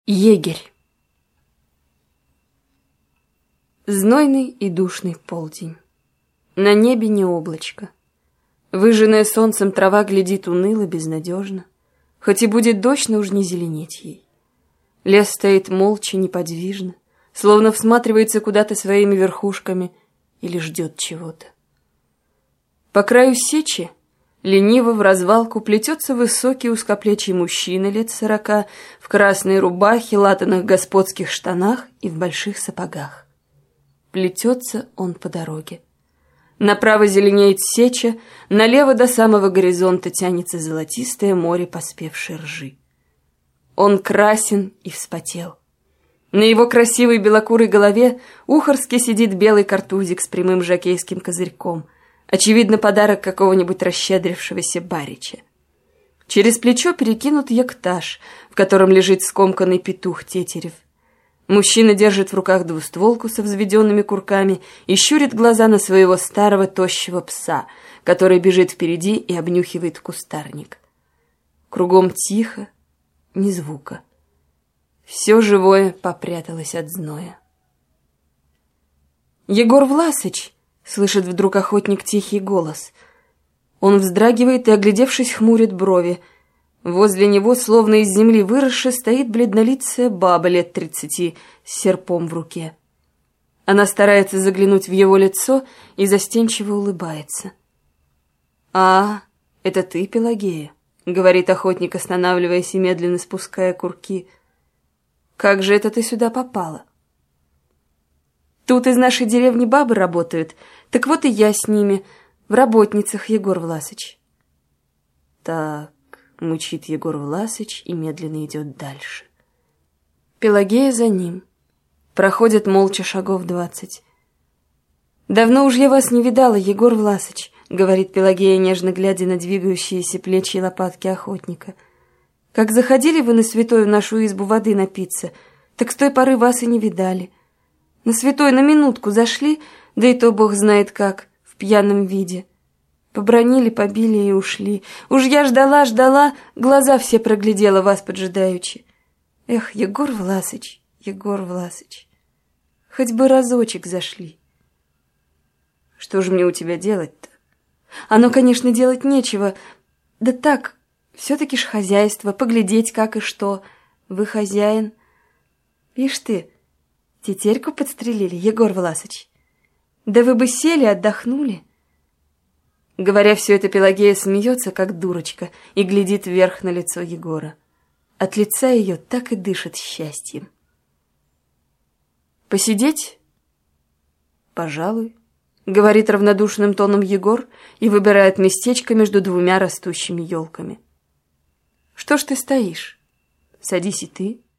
Егерь. Знойный и душный полдень. На небе не облачко. Выжженная солнцем трава глядит уныло, безнадежно. Хоть и будет дождь, но уж не зеленеть ей. Лес стоит молча, неподвижно, словно всматривается куда-то своими верхушками или ждет чего-то. По краю сечи лениво в развалку плетется высокий узкоплечий мужчина лет 40 в красной рубахе, латаных господских штанах и в больших сапогах. Плетется он по дороге. Направо зеленеет сеча, налево до самого горизонта тянется золотистое море поспевшей ржи. Он красен и вспотел. На его красивой белокурой голове ухорски сидит белый картузик с прямым жокейским козырьком, очевидно, подарок какого-нибудь расщедрившегося барича. Через плечо перекинут яктаж, в котором лежит скомканный петух Тетерев. Мужчина держит в руках двустволку со взведенными курками и щурит глаза на своего старого тощего пса, который бежит впереди и обнюхивает кустарник. Кругом тихо, ни звука. Все живое попряталось от зноя. «Егор Власыч!» — слышит вдруг охотник тихий голос. Он вздрагивает и, оглядевшись, хмурит брови. Возле него, словно из земли выросшая, стоит бледнолицая баба лет 30 с серпом в руке. Она старается заглянуть в его лицо и застенчиво улыбается. «А, это ты, Пелагея?» — говорит охотник, останавливаясь и медленно спуская курки. «Как же это ты сюда попала?» «Тут из нашей деревни бабы работают, так вот и я с ними, в работницах, Егор Власыч». «Так», — мучит Егор Власыч и медленно идет дальше. Пелагея за ним. Проходит молча шагов 20. «Давно уж я вас не видала, Егор Власыч», — говорит Пелагея, нежно глядя на двигающиеся плечи и лопатки охотника. «Как заходили вы на святой в нашу избу воды напиться, так с той поры вас и не видали. На святой на минутку зашли, да и то бог знает как, в пьяном виде. Побранили, побили и ушли. Уж я ждала, глаза все проглядела вас поджидаючи. Эх, Егор Власыч, Егор Власыч, хоть бы разочек зашли». «Что же мне у тебя делать-то?» «Оно, конечно, делать нечего. Да так, все-таки ж хозяйство, поглядеть как и что. Вы хозяин. Ишь ты, тетерьку подстрелили, Егор Власыч. Да вы бы сели, отдохнули». Говоря все это, Пелагея смеется, как дурочка, и глядит вверх на лицо Егора. От лица ее так и дышит счастьем. «Посидеть?» «Пожалуй», — говорит равнодушным тоном Егор и выбирает местечко между двумя растущими елками. «Что ж ты стоишь? Садись и ты».